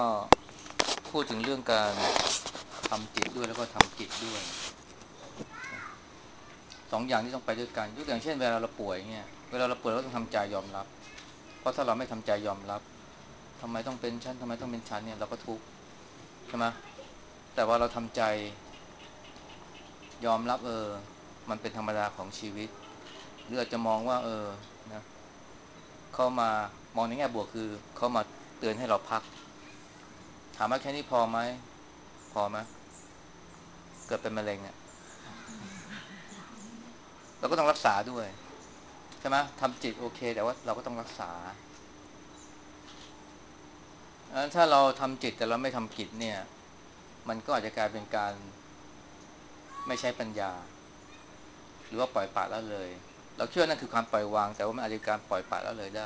ก็พูดถึงเรื่องการทำจิตด้วยแล้วก็ทำกิจด้วยสองอย่างที่ต้องไปด้วยกันยกอย่างเช่นเวลาเราป่วยเนี่ยเวลาเราป่วยเราต้องทำใจยอมรับเพราะถ้าเราไม่ทำใจยอมรับทำไมต้องเป็นฉันทำไมต้องเป็นฉันเนี่ยเราก็ทุกข์ใช่ไหมแต่ว่าเราทำใจยอมรับมันเป็นธรรมดาของชีวิตหรืออาจจะมองว่านะเขามามองในแง่บวกคือเขามาเตือนให้เราพักถามว่าแค่นี้พอไหมพอไหมเกิดเป็นมะเร็งเนี่ยเราก็ต้องรักษาด้วย ใช่ไหมทำจิตโอเคแต่ว่าเราก็ต้องรักษาถ้าเราทำจิตแต่เราไม่ทำกิจเนี่ยมันก็อาจจะกลายเป็นการไม่ใช้ปัญญาหรือว่าปล่อยปละละเลยเราเชื่อนั่นคือความปล่อยวางแต่ว่ามันอาจจะการปล่อยปละละเลยได้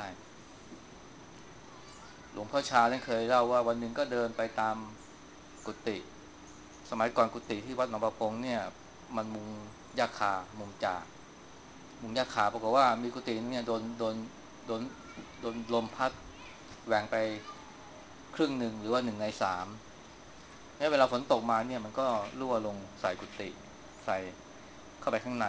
หลวงพ่อชาท่านเคยเล่าว่าวันหนึ่งก็เดินไปตามกุฏิสมัยก่อนกุฏิที่วัดหนองประพงเนี่ยมันมุงหญ้าคามุงจากมุงหญ้าคาปรากฏว่ามีกุฏิเนี่ยโดนโดนลมพัดแหว่งไปครึ่งหนึ่งหรือว่า1/3เวลาฝนตกมาเนี่ยมันก็รั่วลงใส่กุฏิใส่เข้าไปข้างใน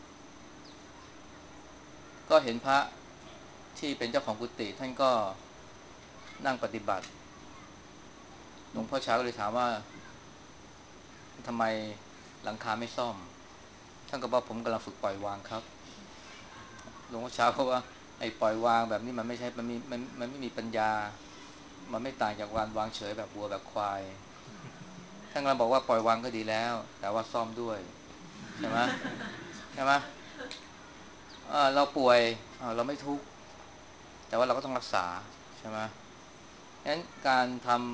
ก็เห็นพระที่เป็นเจ้าของกุฏิท่านก็นั่งปฏิบัติหลวงพ่อเช้าก็เลยถามว่าทำไมหลังคาไม่ซ่อมท่านก็บอกผมกำลังฝึกปล่อยวางครับหลวงพ่อเช้าเขาว่าไอ้ปล่อยวางแบบนี้มันไม่ใช่มันไม่มีปัญญามันไม่ต่างจากการวางเฉยแบบวัวแบบควายท่านกำลังบอกว่าปล่อยวางก็ดีแล้วแต่ว่าซ่อมด้วยใช่ไหมใช่ไหมเราป่วยเราไม่ทุกข์แต่ว่าเราก็ต้องรักษาใช่ไหมงั้นการ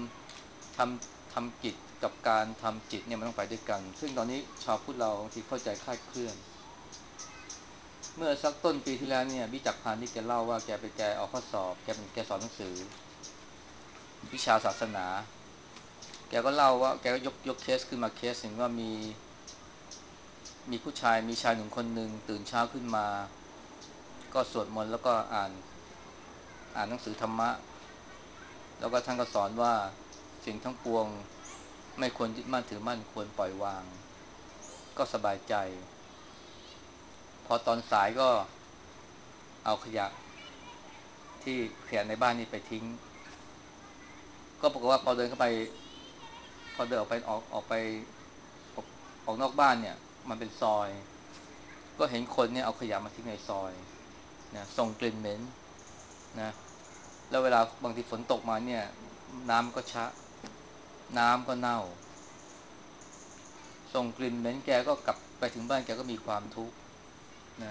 ทำกิจกับการทำจิตเนี่ยมันต้องไปด้วยกันซึ่งตอนนี้ชาวพุทธเราบางทีเข้าใจคลาดเคลื่อนเมื่อสักต้นปีที่แล้วเนี่ยวิจักรพันธ์นี่แกเล่าว่าแกเอาข้อสอบแกสอนหนังสือวิชาศาสนาแกก็เล่าว่าแกก็ยกเคสขึ้นมาเคสหนึ่งว่ามีผู้ชายมีชายหนุ่มคนหนึ่งตื่นเช้าขึ้นมาก็สวดมนต์แล้วก็อ่านหนังสือธรรมะแล้วก็ท่านก็สอนว่าสิ่งทั้งปวงไม่ควรยึดมั่นถือมั่นควรปล่อยวางก็สบายใจพอตอนสายก็เอาขยะที่ขยะในบ้านนี่ไปทิ้งก็ปรากฏว่าพอเดินเข้าไปพอเดินออกไปออกออกนอกบ้านเนี่ยมันเป็นซอยก็เห็นคนเนี่ยเอาขยะมาทิ้งในซอยนะส่งกลิ่นเหม็นนะแล้วเวลาบางทีฝนตกมาเนี่ยน้ำก็ชะน้ำก็เน่าส่งกลิ่นเหม็นแกก็กลับไปถึงบ้านแกก็มีความทุกข์นะ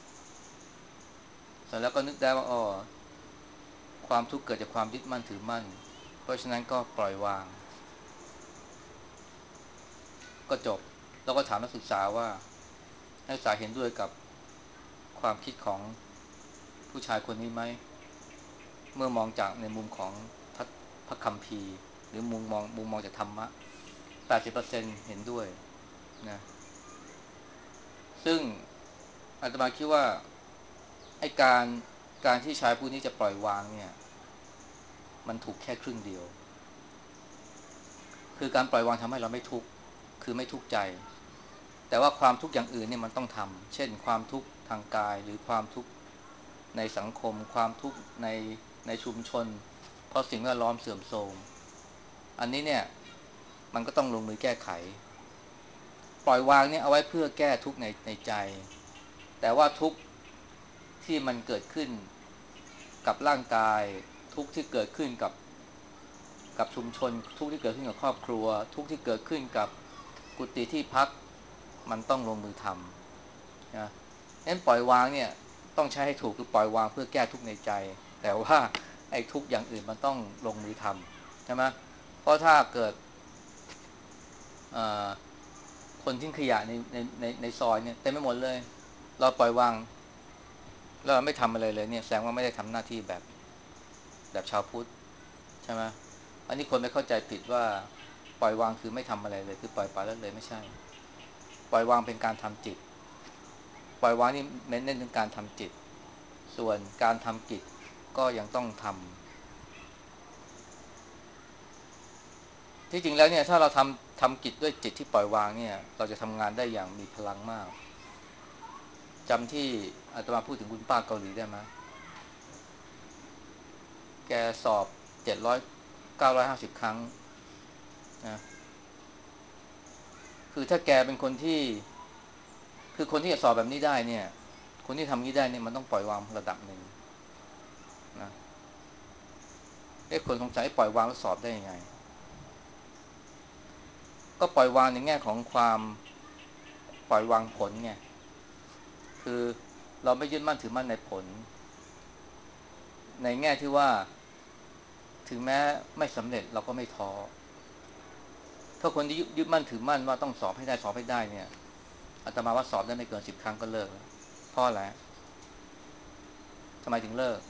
เสร็จแล้วก็นึกได้ว่าความทุกข์เกิดจากความยึดมั่นถือมั่นเพราะฉะนั้นก็ปล่อยวางก็จบแล้วก็ถามนักศึกษาว่านักศึกษาเห็นด้วยกับความคิดของผู้ชายคนนี้ไหมเมื่อมองจากในมุมของพระคัมภีร์หรือมุมมองจากธรรมะ80%เห็นด้วยนะซึ่งอาตมาคิดว่าไอ้การที่ชายผู้นี้จะปล่อยวางเนี่ยมันถูกแค่ครึ่งเดียวคือการปล่อยวางทำให้เราไม่ทุกข์คือไม่ทุกข์ใจแต่ว่าความทุกข์อย่างอื่นเนี่ยมันต้องทำเช่นความทุกข์ทางกายหรือความทุกข์ในสังคมความทุกข์ในชุมชนเพราะสิ่งแวดล้อมเสื่อมโทรมอันนี้เนี่ยมันก็ต้องลงมือแก้ไขปล่อยวางเนี่ยเอาไว้เพื่อแก้ทุกข์ในใจแต่ว่าทุกข์ที่มันเกิดขึ้นกับร่างกายทุกข์ที่เกิดขึ้นกับชุมชนทุกข์ที่เกิดขึ้นกับครอบครัวทุกข์ที่เกิดขึ้นกับกุฏิที่พักมันต้องลงมือทำนะงั้นปล่อยวางเนี่ยต้องใช้ให้ถูกคือปล่อยวางเพื่อแก้ทุกข์ในใจแต่ว่าไอ้ทุกข์อย่างอื่นมันต้องลงมือทำใช่ไหมเพราะถ้าเกิดเอ่อคนทิ้งขยะในซอยเนี่ยเต็มไปหมดเลยเราปล่อยวางแล้วเราไม่ทำอะไรเลยเนี่ยแสดงว่าไม่ได้ทำหน้าที่แบบชาวพุทธใช่ไหมอันนี้คนไม่เข้าใจผิดว่าปล่อยวางคือไม่ทำอะไรเลยคือปล่อยปละละเลยไม่ใช่ปล่อยวางเป็นการทำจิตปล่อยวางนี่เน้นถึงการทำจิตส่วนการทำกิจก็ยังต้องทำที่จริงแล้วเนี่ยถ้าเราทำกิจด้วยจิตที่ปล่อยวางเนี่ยเราจะทำงานได้อย่างมีพลังมากจำที่อาตมาพูดถึงคุณป้าเกาหลีได้ไหมแกสอบ700950ครั้งนะคือถ้าแกเป็นคนที่คือคนที่จะสอบแบบนี้ได้เนี่ยคนที่ทำนี้ได้เนี่ยมันต้องปล่อยวางระดับหนึ่งนะคนสงสัยปล่อยวางแล้วสอบได้ยังไงก็ปล่อยวางในแง่ของความปล่อยวางผลไงคือเราไม่ยึดมั่นถือมั่นในผลในแง่ที่ว่าถึงแม้ไม่สำเร็จเราก็ไม่ท้อถ้าคนที่ยึดมั่นถือมั่นว่าต้องสอบให้ได้สอบให้ได้เนี่ยอาตมาว่าสอบได้ไม่เกิน10 ครั้งก็เลิกแล้วเพราะอะไรทำไมถึงเลิก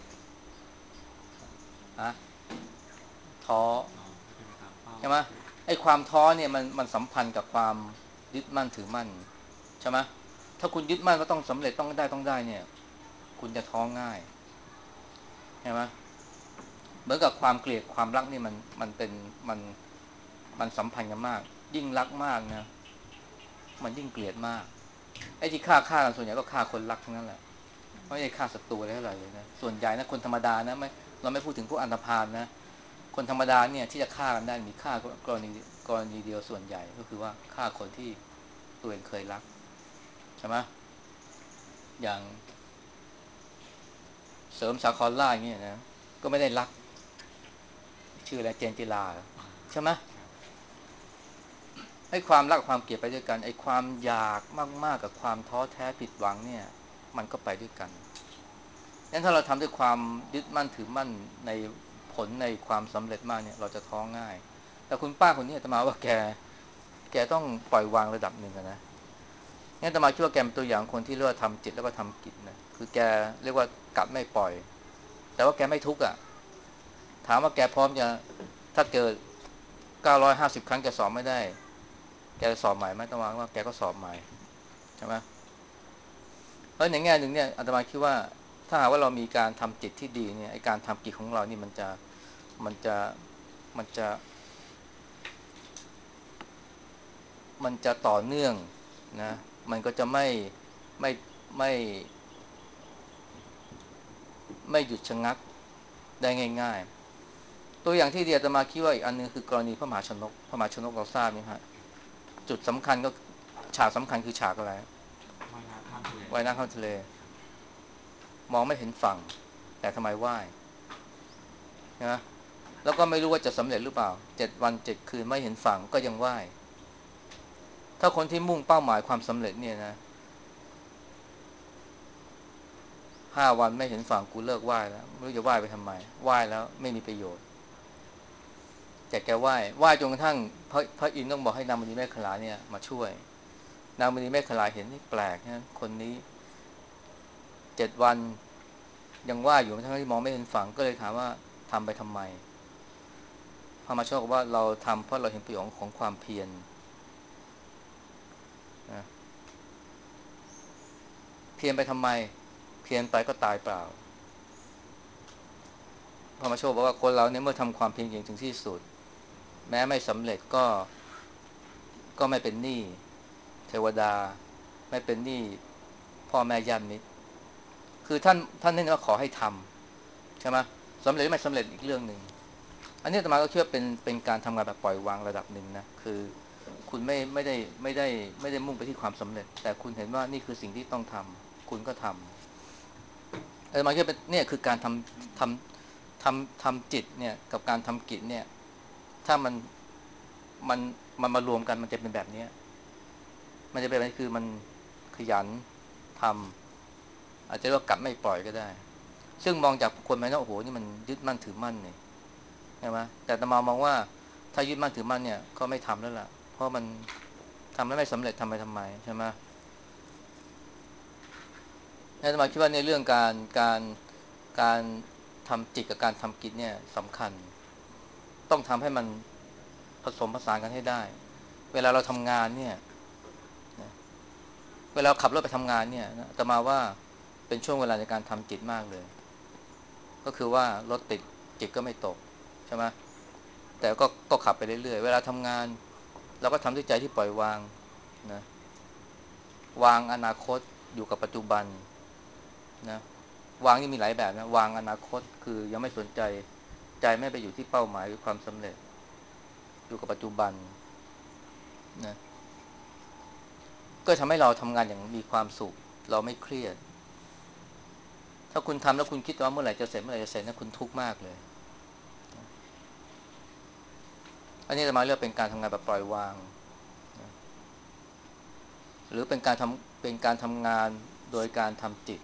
อะท้อใช่ไหมไอ้ความท้อเนี่ยมันสัมพันธ์กับความยึดมั่นถือมั่นใช่ไหมถ้าคุณยึดมั่นว่าต้องสำเร็จต้องได้เนี่ยคุณจะท้อง่ายใช่ไหมเหมือนกับความเกลียดความรักนี่มันเป็นมันมันสัมพันธ์กันมากยิ่งรักมากนะมันยิ่งเกลียดมากไอ้ที่ฆ่ากันส่วนใหญ่ก็ฆ่าคนรักทั้งนั้นแหละไม่ได้ฆ่าศัตรูอะไรเท่าไหร่เลยนะส่วนใหญ่นะคนธรรมดานะไม่เราไม่พูดถึงพวกอันธพาลนะคนธรรมดาเนี่ยที่จะฆ่ากันได้มีฆ่กรณีเดียวส่วนใหญ่ก็คือว่าฆ่าคนที่ตัวเองเคยรักใช่ไหมอย่างเสริมสาครล่าอย่างเงี้ยนะก็ไม่ได้รักชื่ออะไรเจนจิลาใช่ไหมไอ้ความรักความเกลียดไปด้วยกันไอ้ความอยากมากๆกับความท้อแท้ผิดหวังเนี่ยมันก็ไปด้วยกันงั้นถ้าเราทำด้วยความยึดมั่นถือมั่นในผลในความสำเร็จมากเนี่ยเราจะท้อง่ายแต่คุณป้าคนนี้อาตมาว่าแกต้องปล่อยวางระดับหนึ่งนะงั้นอาตมาคิดว่าแกเป็นตัวอย่างคนที่เรียกว่าทำจิตแล้วก็ทำกิจนะคือแกเรียกว่ากัดไม่ปล่อยแต่ว่าแกไม่ทุกข์อ่ะถามว่าแกพร้อมจะถ้าเกิด950ครั้งแกสอบไม่ได้แกจะสอบใหม่ไหมอาตมาว่าแกก็สอบใหม่ใช่ไหมเพราะในแง่หนึ่งเนี่ยอาตมาคิดว่าถ้าหากว่าเรามีการทำจิตที่ดีเนี่ยไอการทำกิจของเรานี่มันจะมันจะมันจะต่อเนื่องนะมันก็จะไม่ไม่ไม่หยุดชะงักได้ง่ายๆตัวอย่างที่เดียจะมาคิดว่าอีกอันนึงคือกรณีพระมหาชนกเราทราบไหมฮะจุดสำคัญก็ฉากสำคัญคือฉากอะไรว่ายน้ำข้ามทะเลว่ายน้ำเข้าทะเลมองไม่เห็นฝั่งแต่ทำไมว่ายนะแล้วก็ไม่รู้ว่าจะสำเร็จหรือเปล่า7 วัน 7 คืนไม่เห็นฝั่งก็ยังว่ายถ้าคนที่มุ่งเป้าหมายความสำเร็จเนี่ยนะ5 วันไม่เห็นฝั่งกูเลิกว่ายแล้วไม่รู้จะว่ายไปทำไมว่ายแล้วไม่มีประโยชน์แต่แกว่ายจนกระทั่งพระอินทร์ต้องบอกให้นางมณีเมขลาเนี่ยมาช่วยนางมณีเมขลาเห็นนี่แปลกนะคนนี้7 วันยังว่ายอยู่ทั้งที่มองไม่เห็นฝั่งก็เลยถามว่าทำไปทำไมพระมาชอบว่าเราทำเพราะเราเห็นประโยชน์ของความเพียรนะเพียรไปทำไมเพียรไปก็ตายเปล่าพระมาชอบบอกว่าคนเราเนี่ยเมื่อทำความเพียรอย่างถึงที่สุดแม้ไม่สำเร็จก็ไม่เป็นหนี้เทวดาไม่เป็นหนี้พ่อแม่ญาติมิตรคือท่านเน้นว่าขอให้ทำใช่ไหมสำเร็จหรือไม่สำเร็จอีกเรื่องหนึ่งอันนี้อาตมาก็คิดว่าเป็นการทำงานแบบปล่อยวางระดับหนึ่งนะคือคุณไม่ได้มุ่งไปที่ความสำเร็จแต่คุณเห็นว่านี่คือสิ่งที่ต้องทำคุณก็ทำอาตมาคิดว่าเนี่ยคือการทำจิตเนี่ยกับการทำกิจเนี่ยถ้ามันมันมารวมกันมันจะเป็นแบบนี้มันจะเป็นแบบนี้คือมันขยันทำอาจจะเรียกว่ากัดไม่ปล่อยก็ได้ซึ่งมองจากคนภายนอกโอ้โหนี่มันยึดมั่นถือมั่นเนี่ยใช่ไหมแต่อาตมามองว่าถ้ายึดมั่นถือมั่นเนี่ยก็ไม่ทำแล้วล่ะเพราะมันทำแล้วไม่สำเร็จทำไมใช่ไหมอาตมาคิดว่าในเรื่องการทำจิตกับการทำกิจเนี่ยสำคัญต้องทำให้มันผสมผสานกันให้ได้เวลาเราทำงานเนี่ยเวลาขับรถไปทำงานเนี่ยอาตมาว่าเป็นช่วงเวลาในการทำจิตมากเลยก็คือว่ารถติดจิตก็ไม่ตกใช่ไหมแต่ก็ขับไปเรื่อยๆเวลาทำงานเราก็ทำด้วยใจที่ปล่อยวางนะวางอนาคตอยู่กับปัจจุบันนะวางนี่มีหลายแบบนะวางอนาคตคือยังไม่สนใจใจไม่ไปอยู่ที่เป้าหมายหรือความสำเร็จอยู่กับปัจจุบันนะก็ทำให้เราทำงานอย่างมีความสุขเราไม่เครียดถ้าคุณทำแล้วคุณคิดว่าเมื่อไหร่จะเสร็จเมื่อไหร่จะเสร็จนะคุณทุกข์มากเลยอันนี้จะมาเรียกเป็นการทำงานแบบปล่อยวางนะหรือเป็นการทำงานโดยการทำจิต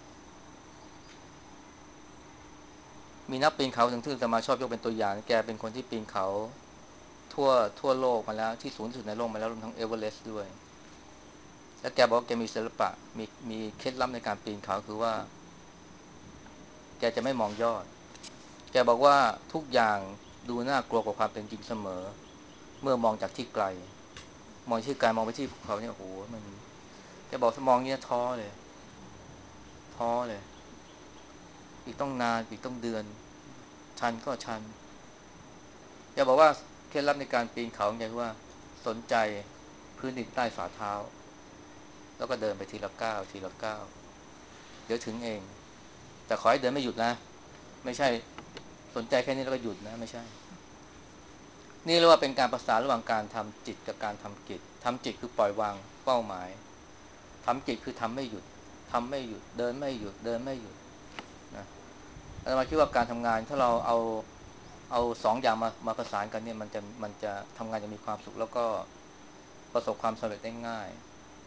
มีนักปีนเขาถึงจะมาชอบยกเป็นตัวอย่างแกเป็นคนที่ปีนเขาทั่วทั่วโลกมาแล้วที่สูงที่สุดในโลกมาแล้วรวมทั้งเอเวอเรสต์ด้วยแล้วแกบอกว่าแกมีศิลปะมีเคล็ดลับในการปีนเขาคือว่าแกจะไม่มองยอดแกบอกว่าทุกอย่างดูน่ากลัวกว่าความเป็นจริงเสมอเมื่อมองจากที่ไกลมองที่ไกลมองไปที่ภูเขาเนี่ยโอ้โหมันแกบอกถ้ามองเนี้ยท้อเลยอีกต้องนานอีกต้องเดือนชันก็ชันแกบอกว่าเคล็ดลับในการปีนเขาแกคือว่าสนใจพื้นดินใต้ฝ่าเท้าแล้วก็เดินไปทีละก้าวทีละก้าวเดี๋ยวถึงเองแต่ขอให้เดินไม่หยุดนะไม่ใช่สนใจแค่นี้แล้วก็หยุดนะไม่ใช่นี่เรียกว่าเป็นการประสานระหว่างการทำจิตกับการทำกิจทำจิตคือปล่อยวางเป้าหมายทำจิตคือทำไม่หยุดเดินไม่หยุดเดินไม่หยุดนะอาตมาคิดว่าการทำงานถ้าเราเอาสองอย่างมาประสานกันเนี่ยมันจะทำงานจะมีความสุขแล้วก็ประสบความสำเร็จได้ง่าย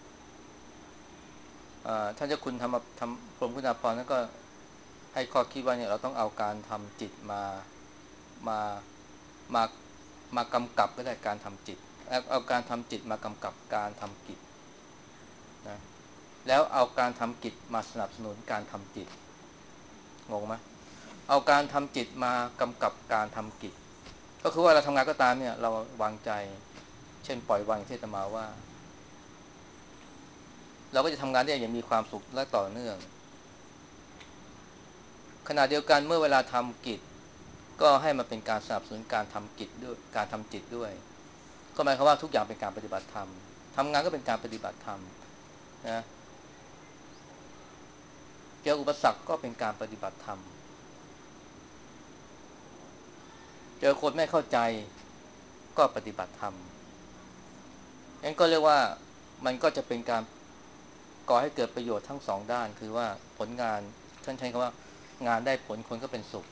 ท่านเจ้าคุณทำกรมคุณาภรณ์นั้นก็ให้ข้อคิดว่าเนี่ยเราต้องเอาการทำจิตมามากำกับก็ได้การทำจิตเอาการทำจิตมากำกับการทำกิจนะแล้วเอาการทำกิจมาสนับสนุนการทำจิตงงไหมเอาการทำจิตมากำกับการทำกิจก็คือว่าเราทำงานก็ตามเนี่ยเราวางใจเช่นปล่อยวางที่อาตมาว่าเราก็จะทำงานได้อย่างมีความสุขและต่อเนื่องขณะเดียวกันเมื่อเวลาทำกิจก็ให้มันเป็นการสนับสนุนการทำกิจด้วยการทำจิตด้วยก็หมายความว่าทุกอย่างเป็นการปฏิบัติธรรมทำงานก็เป็นการปฏิบัติธรรมนะเจออุปสรรคก็เป็นการปฏิบัติธรรมเจอคนไม่เข้าใจก็ปฏิบัติธรรมงั้นก็เรียกว่ามันก็จะเป็นการก่อให้เกิดประโยชน์ทั้งสองด้านคือว่าผลงานท่านใช้คำว่างานได้ผลคนก็เป็นสุข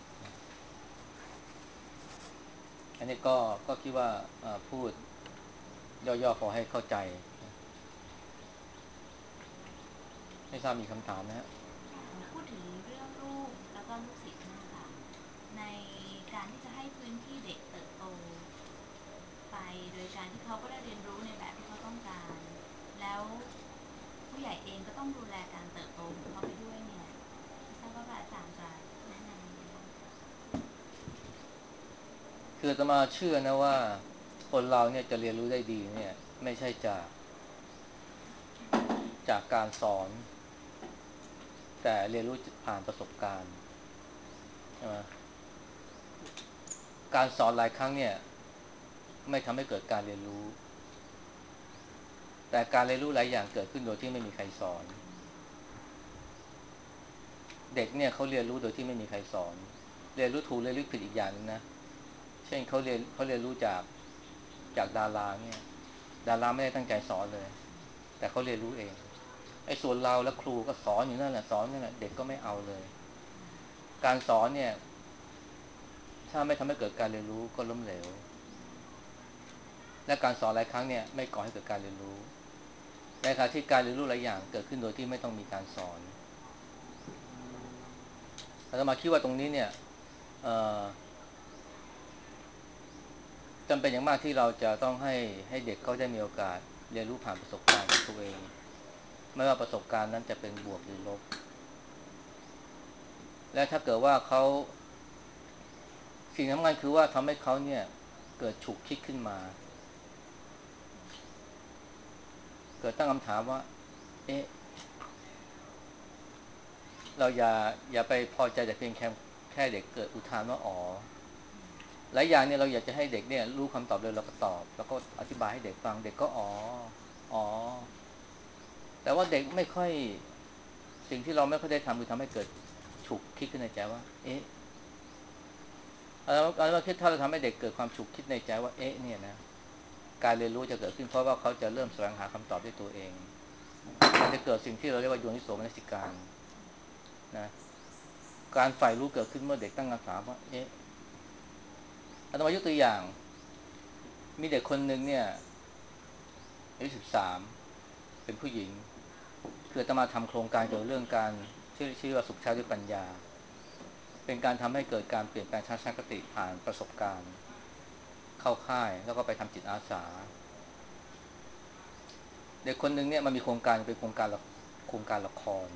อันนี้ก็คิดว่าพูดย่อๆพอให้เข้าใจไม่ทราบมีคำถามนะฮะพูดถึงเรื่องลูกแล้วก็ลูกศิษย์เนี่ยค่ะในการที่จะให้พื้นที่เด็กเติบโตไปโดยการที่เขาก็ได้เรียนรู้ในแบบที่เขาต้องการแล้วผู้ใหญ่เองก็ต้องดูแลการเติบโตของเขาไปด้วยเนี่ยไม่ทราบว่าพระอาจารย์จะแนะนำยังไงบ้างคะคืออาตมาเชื่อนะว่าคนเราเนี่ยจะเรียนรู้ได้ดีเนี่ยไม่ใช่จากการสอนแต่เรียนรู้ผ่านประสบการณ์ใช่ไหมการสอนหลายครั้งเนี่ยไม่ทำให้เกิดการเรียนรู้แต่การเรียนรู้หลายอย่างเกิดขึ้นโดยที่ไม่มีใครสอนเด็กเนี่ยเขาเรียนรู้โดยที่ไม่มีใครสอนเรียนรู้ถูกเรียนรู้ผิดอีกอย่างนึงนะเช่นเขาเรียนรู้จากดาราเนี่ยดาราไม่ได้ตั้งใจสอนเลยแต่เขาเรียนรู้เองไอ้ส่วนเราและครูก็สอนอยู่นั่นแหละสอนนั่นแหละเด็กก็ไม่เอาเลยการสอนเนี่ยถ้าไม่ทำให้เกิดการเรียนรู้ก็ล้มเหลวและการสอนหลายครั้งเนี่ยไม่ก่อให้เกิดการเรียนรู้ในขณะที่การเรียนรู้หลายอย่างเกิดขึ้นโดยที่ไม่ต้องมีการสอนอาตมาคิดว่าตรงนี้เนี่ยเอ่อจำเป็นอย่างมากที่เราจะต้องให้เด็กเขาได้มีโอกาสเรียนรู้ผ่านประสบการณ์ของตัวเองไม่ว่าประสบการณ์นั้นจะเป็นบวกหรือลบและถ้าเกิดว่าเขาสิ่งสำคัญคือว่าทำให้เขาเนี่ยเกิดฉุกคิดขึ้นมาเกิดตั้งคำถามว่าเอ๊ะเราอย่าไปพอใจแต่เพียงแค่เด็กเกิดอุทานว่าอ๋อหลายอย่างเนี่ยเราอยากจะให้เด็กเนี่ยรู้คำตอบเลยเราก็ตอบแล้วก็อธิบายให้เด็กฟังเด็กก็อ๋อแต่ว่าเด็กไม่ค่อยสิ่งที่เราไม่ค่อยได้ทำคือทำให้เกิดฉุกคิดขึ้นในใจว่าเอ๊ะเราคิดถ้าเราทำให้เด็กเกิดความฉุกคิดในใจว่าเอ๊ะเนี่ยนะการเรียนรู้จะเกิดขึ้นเพราะว่าเขาจะเริ่มแสวงหาคำตอบด้วยตัวเองมันจะเกิดสิ่งที่เราเรียกว่าโยนิโสมนสิการนะการใฝ่รู้เกิดขึ้นเมื่อเด็กตั้งคำถามว่าเอ๊ะอาตมายกตัวอย่างมีเด็กคนหนึ่งเนี่ยอายุ13เป็นผู้หญิงคืออาตมาทำโครงการเกี่ยวกับเรื่องการชื่อว่าสุขชาติด้วยปัญญาเป็นการทำให้เกิดการเปลี่ยนแปลงทัศนคติผ่านประสบการณ์เข้าค่ายแล้วก็ไปทำจิตอาสาเด็กคนหนึ่งเนี่ยมันมีโครงการเป็นโครงการละคร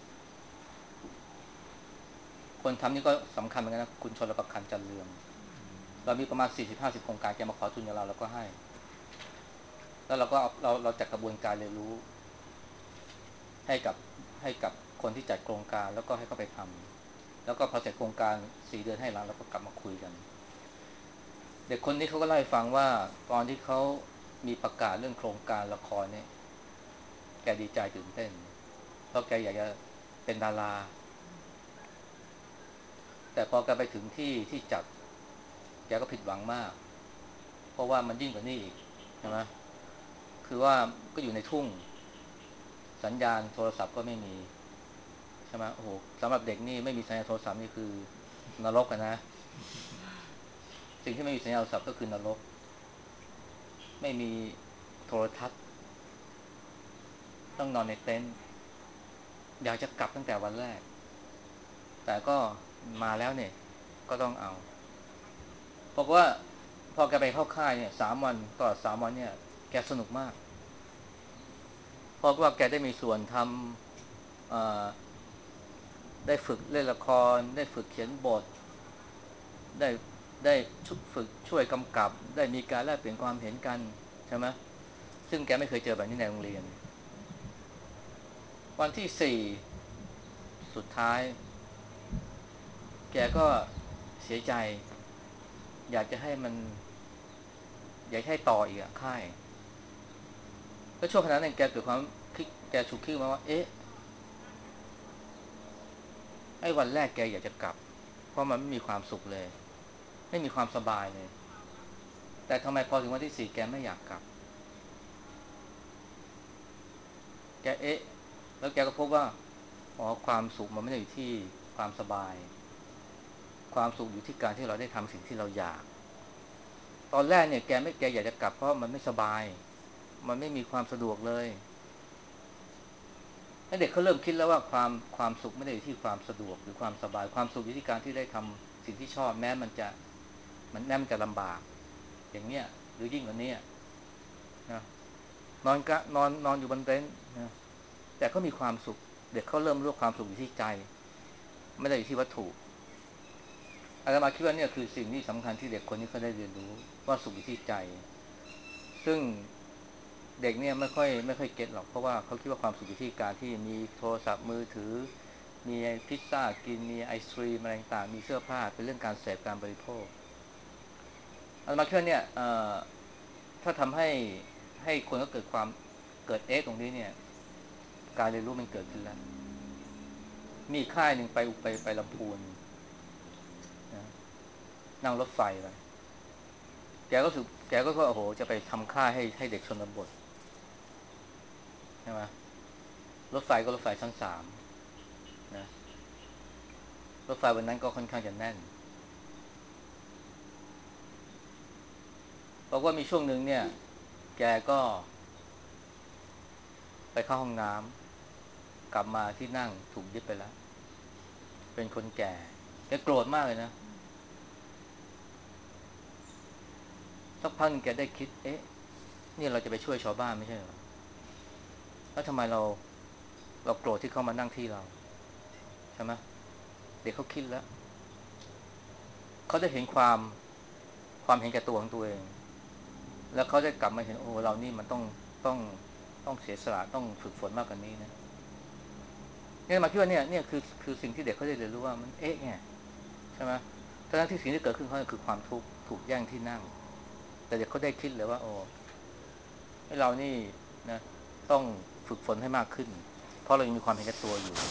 คนทำนี่ก็สำคัญเหมือนกันนะคุณชลประคันจันเรืองเรามีประมาณ40-50โครงการแกมาขอทุนกับเราแล้วก็ให้แล้วเราก็เราจัดกระบวนการเรียนรู้ให้กับให้กับคนที่จัดโครงการแล้วก็ให้เขาไปทำแล้วก็พอเสร็จโครงการ4 เดือนให้หลังเราก็กลับมาคุยกันเด็กคนนี้เขาก็เล่าให้ฟังว่าตอนที่เขามีประกาศเรื่องโครงการละครเนี่ยแกดีใจตื่นเต้นเพราะแกอยากจะเป็นดาราแต่พอแกไปถึงที่จัดแกก็ผิดหวังมากเพราะว่ามันยิ่งกว่านี้อีกใช่ไหมคือว่าก็อยู่ในทุ่งสัญญาณโทรศัพท์ก็ไม่มีใช่ไหมโอ้โหสำหรับเด็กนี่ไม่มีสัญญาณโทรศัพท์นี่คือนรกกันนะสิ่งที่ไม่มีสัญญาณโทรศัพท์ก็คือนรกไม่มีโทรทัศน์ต้องนอนในเต็นท์อยากจะกลับตั้งแต่วันแรกแต่ก็มาแล้วเนี่ยก็ต้องเอาบอกว่าพอแกไปเข้าค่ายเนี่ย3 วันต่อ3 วันเนี่ยแกสนุกมากเพราะว่าแกได้มีส่วนทำได้ฝึกเล่นละครได้ฝึกเขียนบทได้ได้ฝึกช่วยกำกับได้มีการแลกเปลี่ยนความเห็นกันใช่ไหมซึ่งแกไม่เคยเจอแบบนี้ในโรงเรียนวันที่4สุดท้ายแกก็เสียใจอยากจะให้มันอยากให้ต่ออีกอะค่ายแล้วช่วงขณะนั้นแกเกิดความคิดแกฉุกคิดมาว่าเอ๊ะไอ้วันแรกแกอยากจะกลับเพราะมันไม่มีความสุขเลยไม่มีความสบายเลยแต่ทำไมพอถึงวันที่4แกไม่อยากกลับแกเอ๊ะแล้วแกก็พบว่าอ๋อความสุขมันไม่ได้อยู่ที่ความสบายความสุขอยู่ที่การที่เราได้ทำสิ่งที่เราอยากตอนแรกเนี่ยแกอยากจะกลับเพราะมันไม่สบายมันไม่มีความสะดวกเลยให้เด็กเขาเริ่มคิดแล้วว่าความสุขไม่ได้อยู่ที่ความสะดวกหรือความสบายความสุขอยู่ที่การที่ได้ทำสิ่งที่ชอบแม้มันจะลำบากอย่างเนี้ยหรือยิ่งกว่านี้นะนอนอยู่บนเต็นท์นะแต่ก็มีความสุขเด็กเขาเริ่มรู้ความสุขอยู่ที่ใจไม่ได้อยู่ที่วัตถุอาตมาคิดว่าเนี่ยคือสิ่งที่สำคัญที่เด็กคนนี้เขาได้เรียนรู้ว่าสุขอยู่ที่ใจซึ่งเด็กเนี่ยไม่ค่อยเก็ตหรอกเพราะว่าเขาคิดว่าความสุขอยู่ที่การที่มีโทรศัพท์มือถือมีพิซซ่ากินมีไอศครีมอะไรต่างๆมีเสื้อผ้าเป็นเรื่องการเสพการบริโภคอาตมาคิดว่าเนี่ยถ้าทำให้คนก็เกิดตรงนี้เนี่ยการเรียนรู้มันเกิดขึ้นแล้วมีค่ายหนึ่งไปลำพูนนะนั่งรถไฟไปแกก็โอ้โหจะไปทำค่ายให้เด็กชนบทใช่ไหมรถไฟก็รถไฟชั้น3นะรถไฟวันนั้นก็ค่อนข้างจะแน่นบอกว่ามีช่วงหนึ่งเนี่ยแกก็ไปเข้าห้องน้ำกลับมาที่นั่งถูกยึดไปแล้วเป็นคนแก่แกโกรธมากเลยนะสักพักนึงแกได้คิดเอ๊ะนี่เราจะไปช่วยชาวบ้านไม่ใช่เหรอแล้วทำไมเราโกรธที่เขามานั่งที่เราใช่ไหมเด็กเขาคิดแล้วเขาได้เห็นความเห็นแก่ตัวของตัวเองแล้วเขาได้กลับมาเห็นโอ้เรานี่มันต้องต้องเสียสละต้องฝึกฝนมากกว่านี้นะเนี่ยมาคิดว่าเนี่ยคือสิ่งที่เด็กเขาได้เรียนรู้ว่ามันเอ๊ะไงใช่ไหมทั้งที่สิ่งที่เกิดขึ้นเขาคือความทุกข์ถูกแย่งที่นั่งแต่เด็กเขาได้คิดเลยว่าโอ้ให้เรานี่นะต้องฝึกฝนให้มากขึ้นเพราะเรายังมีความเห็นแก่ตัวอยู่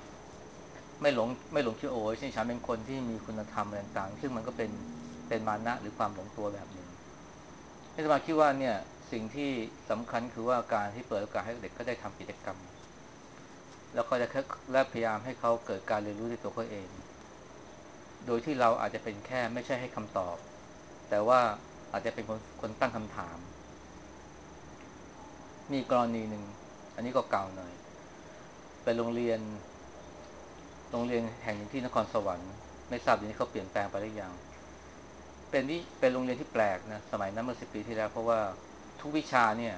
ไม่หลงคิดโอ้ยฉันเป็นคนที่มีคุณธรรมอะไรต่างๆซึ่งมันก็เป็นมานะหรือความหลงตัวแบบหนึ่งให้สมาคิดว่าเนี่ยสิ่งที่สำคัญคือว่าการที่เปิดโอกาสให้เด็กก็ได้ทำกิจกรรมแล้วก็จะและพยายามให้เขาเกิดการเรียนรู้ในตัวเขาเองโดยที่เราอาจจะเป็นแค่ไม่ใช่ให้คำตอบแต่ว่าอาจจะเป็นคนตั้งคำถามมีกรณีหนึ่งอันนี้ก็เก่าหน่อยเป็นโรงเรียนแห่งหนึ่งที่นครสวรรค์ไม่ทราบเดี๋ยวนี้เขาเปลี่ยนแปลงไปหรือยังเป็นโรงเรียนที่แปลกนะสมัยนั้นเมื่อ10 ปีที่แล้วเพราะว่าทุกวิชาเนี่ย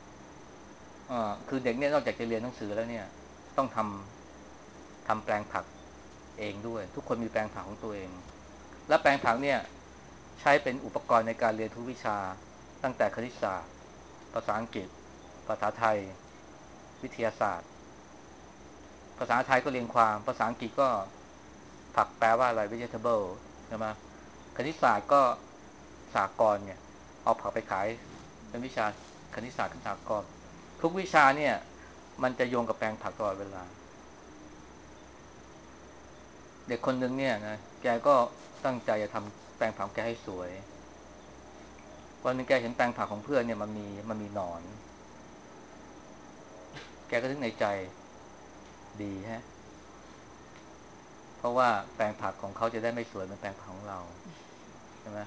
คือเด็กเนี่ยนอกจากจะเรียนหนังสือแล้วเนี่ยต้องทำแปลงผักเองด้วยทุกคนมีแปลงผักของตัวเองและแปลงผักเนี่ยใช้เป็นอุปกรณ์ในการเรียนทุกวิชาตั้งแต่คณิตศาสตร์ภาษาอังกฤษภาษาไทยวิทยาศาสตร์ภาษาไทยก็เรียนความภาษาอังกฤษก็ผักแปลว่าอะไร vegetable ใช่ไหมคณิตศาสตร์ก็สากลเนี่ยเอาผักไปขายเป็นวิชาคณิตศาสตร์สากลทุกวิชาเนี่ยมันจะโยงกับแปลงผักตลอดเวลาเด็กคนหนึ่งเนี่ยนะแกก็ตั้งใจจะทำแปลงผักแกให้สวยวันนึงแกเห็นแปลงผักของเพื่อนเนี่ยมันมีหนอนแกก็นึกในใจดีฮะเพราะว่าแปลงผักของเขาจะได้ไม่สวยเหมือนแปลงผักของเราใช่ไหม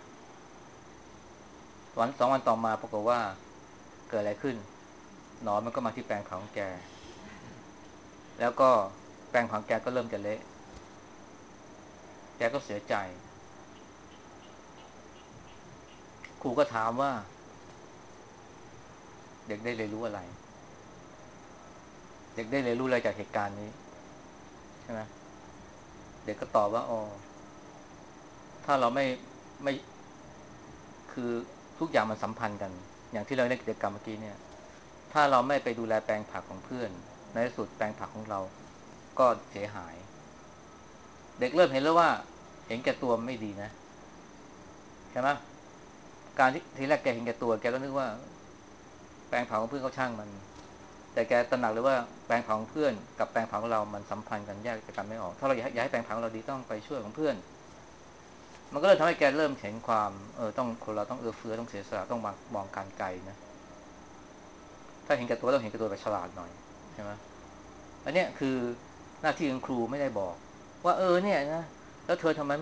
2 วันต่อมาปรากฏว่าเกิดอะไรขึ้นหนอนมันก็มาที่แปลงผักของแกแล้วก็แปลงผักแกก็เริ่มจะเละแกก็เสียใจครูก็ถามว่าเด็กได้เรียนรู้อะไรเด็กได้เรียนรู้อะไรจากเหตุการณ์นี้ใช่ไหมเด็กก็ตอบว่าอ๋อถ้าเราไม่คือทุกอย่างมันสัมพันธ์กันอย่างที่เราเล่นกิจกรรมเมื่อกี้เนี่ยถ้าเราไม่ไปดูแลแปลงผักของเพื่อนในที่สุดแปลงผักของเราก็เสียหายเด็กเริ่มเห็นแล้วว่าเห็นแก่ตัวไม่ดีนะใช่ไหมการที่ทีแรกแกเห็นแก่ตัวแกก็นึกว่าแปลงผักของเพื่อนเขาช่างมันแต่แกตระหนักเลยว่าแปลงผักของเพื่อนกับแปลงผักของเรามันสัมพันธ์กันแยกจากกันไม่ออกถ้าเราอยากให้แปลงผักของเราดีต้องไปช่วยของเพื่อนมันก็เลยทำให้แกเริ่มเห็นความต้องคนเราต้องเอื้อเฟื้อต้องเสียสละต้องมองการไกลนะถ้าเห็นแก่ตัวต้องเห็นแก่ตัวแบบฉลาดหน่อยใช่ไหมอันเนี้ยคือหน้าที่ของครูไม่ได้บอกว่าเนี่ยนะแล้วเธอทำไม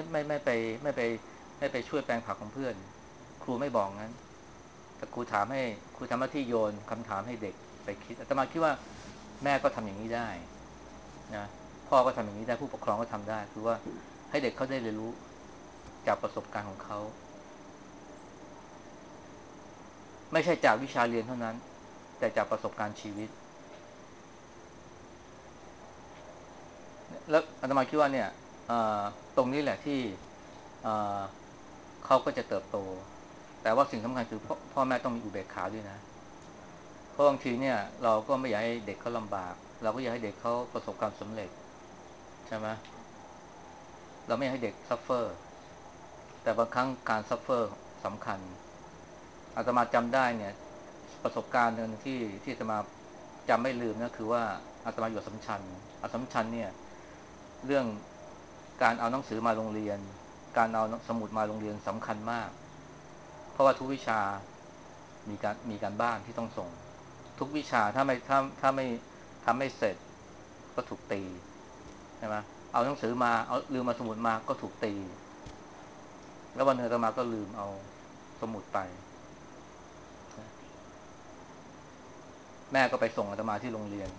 ไม่ไปช่วยแปลงผักของเพื่อนครูไม่บอกงั้นแต่ครูทำหน้าที่โยนคำถามให้เด็กไปคิดอาตมาคิดว่าแม่ก็ทำอย่างนี้ได้นะพ่อก็ทำอย่างนี้ได้ผู้ปกครองก็ทำได้คือว่าให้เด็กเขาได้เรียนรู้จากประสบการณ์ของเขาไม่ใช่จากวิชาเรียนเท่านั้นแต่จากประสบการณ์ชีวิตแล้วอาตมาคิดว่าเนี่ยตรงนี้แหละที่เเขาก็จะเติบโตแต่ว่าสิ่งสำคัญคือพ่อแม่ต้องมีอุเบกขาด้วยนะเพราะบางทีเนี่ยเราก็ไม่อยากให้เด็กเขาลำบากเราก็อยากให้เด็กเขาประสบความสำเร็จใช่ไหมเราไม่อยากให้เด็กซัฟเฟอร์แต่บางครั้งการซัฟเฟอร์สำคัญอาตมาจำได้เนี่ยประสบการณ์หนึ่งที่อาตมาจำไม่ลืมนะคือว่าอาตมาอยู่อัสสัมชัญเนี่ยเรื่องการเอาหนังสือมาโรงเรียนการเอาสมุดมาโรงเรียนสำคัญมากเพราะว่าทุกวิชามีการบ้านที่ต้องส่งทุกวิชาถ้าไม่ทำไม่เสร็จก็ถูกตีใช่ไหมเอาหนังสือมาเอาลืมมาสมุดมาก็ถูกตีแล้ววันหนึ่งอาตมาก็ลืมเอาสมุดไปแม่ก็ไปส่งอาตมาที่โรงเรียน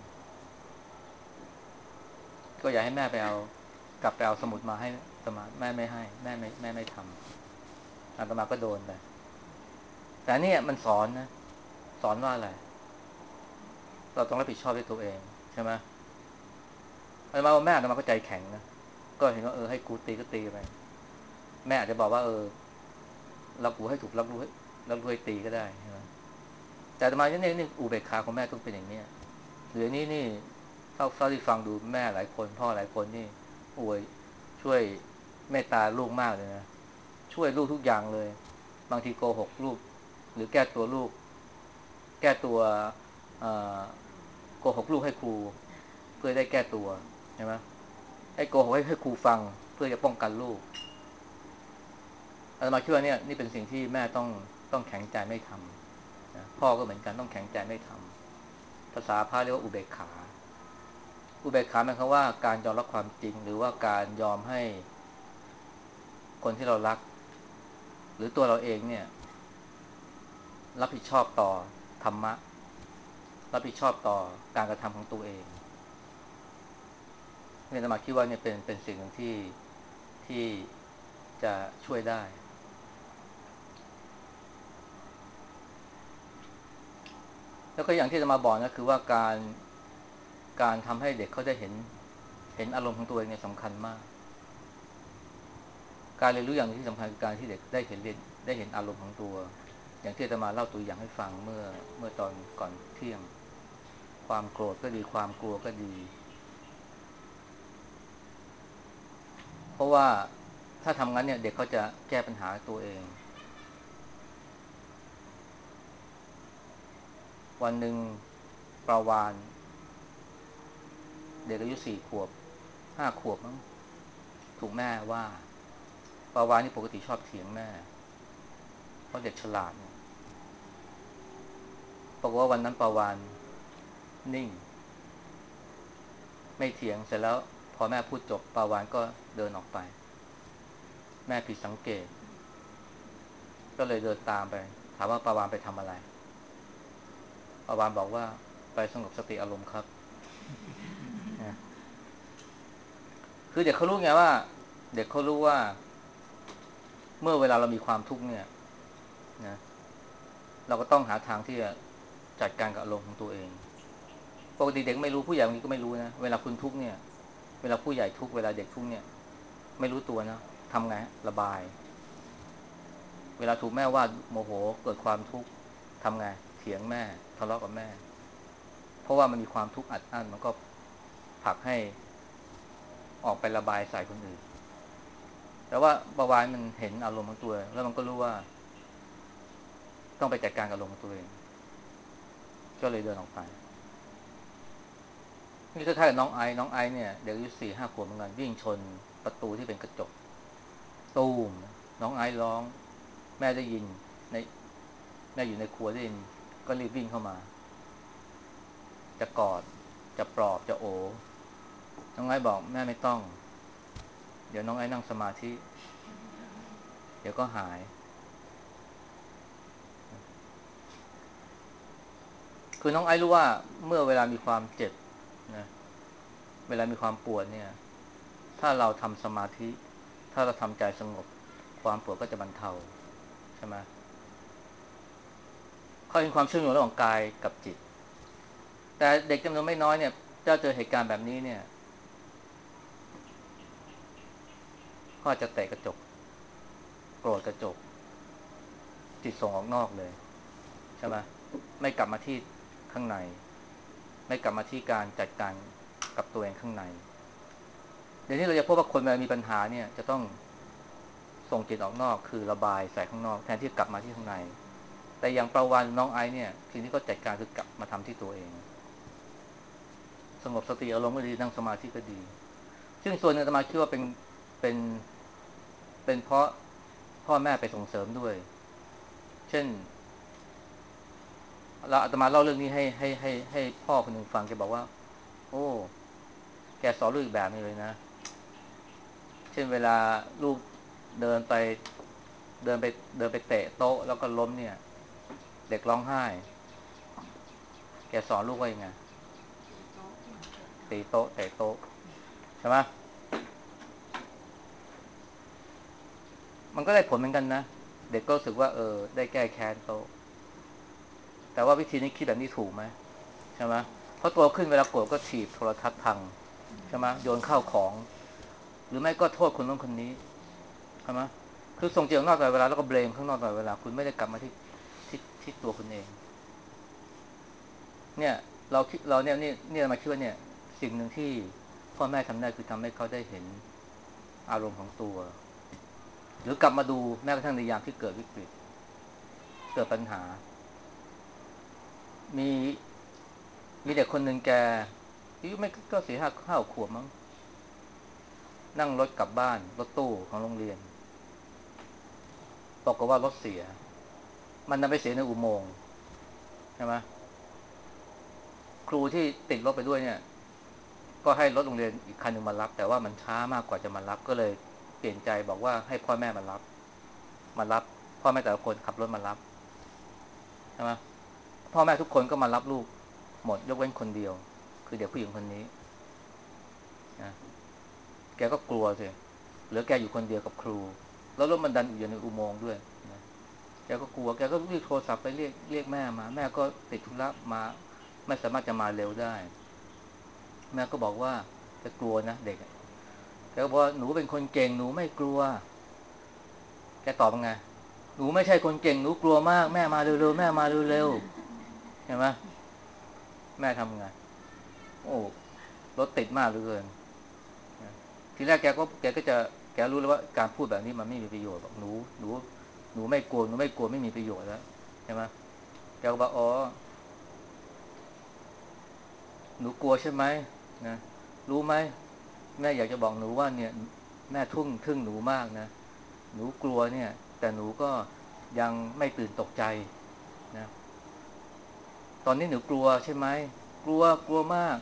ก็อยากให้แม่ไปเอากลับไปเอาสมุดมาให้อาตมาแม่ไม่ให้แม่ไม่ทำอาตมาก็โดนไปแต่เนี่ยมันสอนนะสอนว่าอะไรเราต้องรับผิดชอบด้วยตัวเองใช่ไหมอาตมาว่าแม่อาตมาก็ใจแข็งนะก็เห็นว่าให้กูตีก็ตีไปแม่อาจจะบอกว่าเรากูให้ถูกรับรู้ให้ตีก็ได้ใช่ไหมแต่อาตมาเนี่ยอุเบกขาของแม่ต้องเป็นอย่างนี้หรือนี่เท่าที่ฟังดูแม่หลายคนพ่อหลายคนนี่โอ้ยช่วยเมตตาลูกมากเลยนะช่วยลูกทุกอย่างเลยบางทีโกหกลูกหรือแก้ตัวลูกแก้ตัวเอ่อโกหกลูกให้ครูเพื่อได้แก้ตัวใช่ไหมให้โกหกให้ครูฟังเพื่อจะป้องกันลูกอาตมาคิดว่าเนี่ยนี่เป็นสิ่งที่แม่ต้องแข็งใจไม่ทำนะพ่อก็เหมือนกันต้องแข็งใจไม่ทำภาษาพระเรียกว่าอุเบกขาอุเบกขาหมายความว่าการยอมรับความจริงหรือว่าการยอมให้คนที่เรารักหรือตัวเราเองเนี่ยรับผิดชอบต่อธรรมะรับผิดชอบต่อการกระทำของตัวเองเนี่ยอาตมาคิดว่าเนี่ยเป็นสิ่งหนึ่งที่จะช่วยได้แล้วก็อย่างที่จะมาบอกนะคือว่าการทำให้เด็กเขาได้เห็นอารมณ์ของตัวเองเนี่ยสำคัญมากการเรียนรู้อย่างที่สำคัญคือการที่เด็กได้เห็นอารมณ์ของตัวอย่างที่จะมาเล่าตัวอย่างให้ฟังเมื่อตอนก่อนเที่ยงความโกรธก็ดีความกลัวก็ดีเพราะว่าถ้าทำงั้นเนี่ยเด็กเขาจะแก้ปัญหาตัวเองวันหนึ่งปาวานเด็กอายุ4 ขวบ5 ขวบมั้งถูกแม่ว่าปาวานนี่ปกติชอบเถียงแม่เพราะเด็กฉลาดเนี่ยบอกว่าวันนั้นปาวานนิ่งไม่เถียงเสร็จแล้วพอแม่พูดจบปาวานก็เดินออกไปแม่ผิดสังเกตก็เลยเดินตามไปถามว่าปาวานไปทำอะไรปาวานบอกว่าไปสงบสติอารมณ์ครับนะคือเด็กเขารู้ไงว่าเด็กเขารู้ว่าเมื่อเวลาเรามีความทุกข์เนี่ยนะเราก็ต้องหาทางที่จะจัดการกับอารมณ์ของตัวเองปกติเด็กไม่รู้ผู้ใหญ่บางทีก็ไม่รู้นะเวลาคุณทุกข์เนี่ยเวลาผู้ใหญ่ทุกข์เวลาเด็กทุกข์เนี่ยไม่รู้ตัวนะทำไงระบายเวลาถูกแม่ว่าโมโหเกิดความทุกข์ทำไงเถียงแม่ทะเลาะกับแม่เพราะว่ามันมีความทุกข์อัดอั้นมันก็ผลักให้ออกไประบายใส่คนอื่นแต่ว่าบาวายมันเห็นอารมณ์ของตัวแล้วมันก็รู้ว่าต้องไปจัดการกับอารมณ์ของตัวเองก็เลยเดินออกไปนี่คล้ายๆกับน้องไอซ์เนี่ยเด็กอายุ4-5 ขวบเหมือนกันวิ่งชนประตูที่เป็นกระจกตูมน้องไอซ์ร้องแม่ได้ยินในแม่อยู่ในครัวได้ยินก็รีบวิ่งเข้ามาจะกอดจะปลอบจะโอน้องไอซ์บอกแม่ไม่ต้องเดี๋ยวน้องไอซ์นั่งสมาธิเดี๋ยวก็หายคือน้องไอซ์รู้ว่าเมื่อเวลามีความเจ็บนะเวลามีความปวดเนี่ยถ้าเราทำสมาธิถ้าเราทำใจสงบความปวดก็จะบรรเทาใช่ไหมเขาเห็นความเชื่อมโยงระหว่างกายกับจิตแต่เด็กจำนวนไม่น้อยเนี่ยถ้าเจอเหตุการณ์แบบนี้เนี่ยก็จะเตะกระจกโกรธกระจกจิตส่งออกนอกเลยใช่ไหมไม่กลับมาที่ข้างในไม่กลับมาที่การจัดการกับตัวเองข้างในเดี๋ยวนี้เราจะพบว่าคนเวลามีปัญหาเนี่ยจะต้องส่งจิตออกนอกคือระบายใส่ข้างนอกแทนที่กลับมาที่ข้างในแต่อย่างประวันน้องไอเนี่ยสิ่งที่เขาจัดการคือกลับมาทำที่ตัวเองสงบสติอารมณ์ก็ดีนั่งสมาธิก็ดีซึ่งส่วนหนึ่งอาตมาคิดว่าเป็นเป็นเพราะพ่อแม่ไปส่งเสริมด้วยเช่นเราอาตมาเล่าเรื่องนี้ให้พ่อคนหนึ่งฟังแกบอกว่าโอ้แกสอนลูกอีกแบบนึงเลยนะเช่นเวลาลูกเดินไปเดินไปเดินไปเตะโต๊ะแล้วก็ล้มเนี่ยเด็กร้องไห้แกสอนลูกว่ายังไงตีโต๊ะเตะโต๊ะใช่ไหมมันก็ได้ผลเหมือนกันนะเด็กก็รู้สึกว่าได้แก้แค้นโต๊ะแต่ว่าวิธีนี้คิดแบบนี้ถูกไหมใช่ไหมเพราะตัวขึ้นเวลาโกรธก็ถีบโทรทัศน์พังใช่ไหมโยนข้าวของหรือไม่ก็โทษคนนู้นคนนี้ใช่ไหมคือส่งเจียงนอกตลอดเวลาแล้วก็เบรมข้างนอกตลอดเวลาคุณไม่ได้กลับมาที่ตัวคุณเองเนี่ยเราเนี่ยมาคิดว่าเนี่ยสิ่งหนึ่งที่พ่อแม่ทำได้คือทำให้เขาได้เห็นอารมณ์ของตัวหรือกลับมาดูแม้กระทั่งในยามที่เกิดวิกฤตเกิดปัญหามีมีเด็กคนหนึ่งแกอายุไม่ก็4-5 ขวบมั้งนั่งรถกลับบ้านรถตู้ของโรงเรียนบอกว่ารถเสียมันนำไปเสียในอุโมงค์ใช่ไหมครูที่ติดรถไปด้วยเนี่ยก็ให้รถโรงเรียนอีกคันหนึ่งมารับแต่ว่ามันช้ามากกว่าจะมารับก็เลยเปลี่ยนใจบอกว่าให้พ่อแม่มารับพ่อแม่แต่ละคนขับรถมารับใช่ไหมพ่อแม่ทุกคนก็มารับลูกหมดยกเว้นคนเดียวคือเด็กผู้หญิงคนนี้นะแกก็กลัวสิเหลือแกอยู่คนเดียวกับครูแล้วรถมันดันอยู่ในอุโมงค์ด้วยนะแกก็กลัวแกก็รีบโทรศัพท์ไปเรียกแม่มาแม่ก็ติดธุระมาไม่สามารถจะมาเร็วได้แม่ก็บอกว่าแกกลัวนะเด็กแกก็บอกว่าหนูเป็นคนเก่งหนูไม่กลัวแกตอบว่าไงหนูไม่ใช่คนเก่งหนูกลัวมากแม่มาเร็วๆแม่มาเร็วๆเห็นไหมแม่ทำไงโอ้รถติดมากเหลือเกินทีแรกแกก็จะแกรู้แล้วว่าการพูดแบบนี้มันไม่มีประโยชน์บอกหนูไม่กลัวไม่มีประโยชน์แล้วใช่ไหมแกก็บอกอ๋อหนูกลัวใช่ไหมนะรู้ไหมแม่อยากจะบอกหนูว่าเนี่ยแม่ทึ่งหนูมากนะหนูกลัวเนี่ยแต่หนูก็ยังไม่ตื่นตกใจนะตอนนี้หนูกลัวใช่ไหมกลัวมาก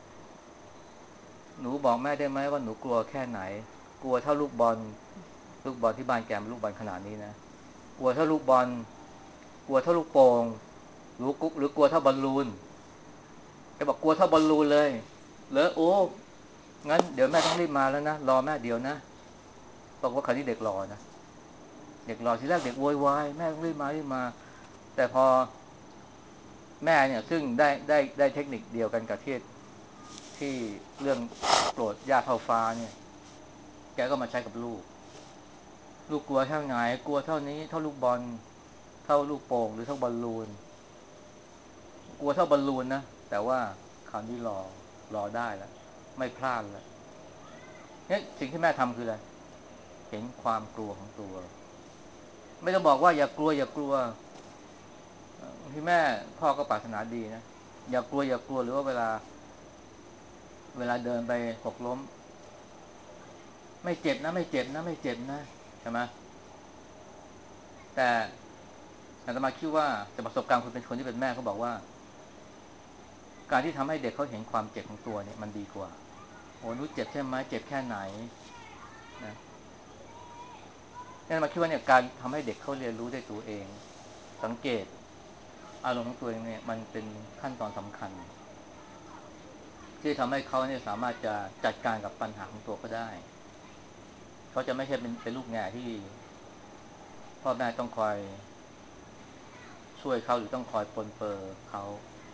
หนูบอกแม่ได้ไหมว่าหนูกลัวแค่ไหนกลัวเท่าลูกบอลที่บ้านแกมันลูกบอลขนาดนี้นะกลัวเท่าลูกบอลกลัวเท่าลูกโป่งหรือกลัวเท่าบอลลูนแกบอกกลัวเท่าบอลลูนเลยเหรอโอ้งั้นเดี๋ยวแม่ต้องรีบมาแล้วนะรอแม่เดี๋ยวนะบอกว่าคราวนี้เด็กรอนะเด็กรอทีแรกเด็กโวยวายแม่ต้องรีบมาแต่พอแม่เนี่ยซึ่งได้เทคนิคเดียวกันกับที่เรื่องโปรดย่าเท่าฟ้าเนี่ยแกก็มาใช้กับลูกกลัวเท่าไหนกลัวเท่านี้เท่าลูกบอลเท่าลูกโป่งหรือเท่าบอลลูนกลัวเท่าบอลลูนนะแต่ว่าคราวนี้รอได้แล้วไม่พลาดแล้วเนี่ยสิ่งที่แม่ทำคืออะไรเห็นความกลัวของตัวไม่ต้องบอกว่าอย่ากลัวที่แม่พ่อก็ปรารถนาดีนะอย่ากลัวหรือว่าเวลาเดินไปหกล้มไม่เจ็บนะไม่เจ็บนะใช่ไหมแต่อาตมาคิดว่าจากประสบการณ์คุณเป็นคนที่เป็นแม่เขาบอกว่าการที่ทำให้เด็กเขาเห็นความเจ็บของตัวเนี่ยมันดีกว่าโอ้นุ้เจ็บใช่ไหมเจ็บแค่ไหนนะนี่มาคิดว่าเนี่ยการทำให้เด็กเขาเรียนรู้ได้ตัวเองสังเกตอารมณ์ของตัวเองเนี่ยมันเป็นขั้นตอนสำคัญที่ทำให้เขาเนี่ยสามารถจะจัดการกับปัญหาของตัวก็ได้เขาจะไม่ใช่เป็นลูกแง่ที่พ่อแม่ต้องคอยช่วยเขาหรือต้องคอยปลนเปอร์เขา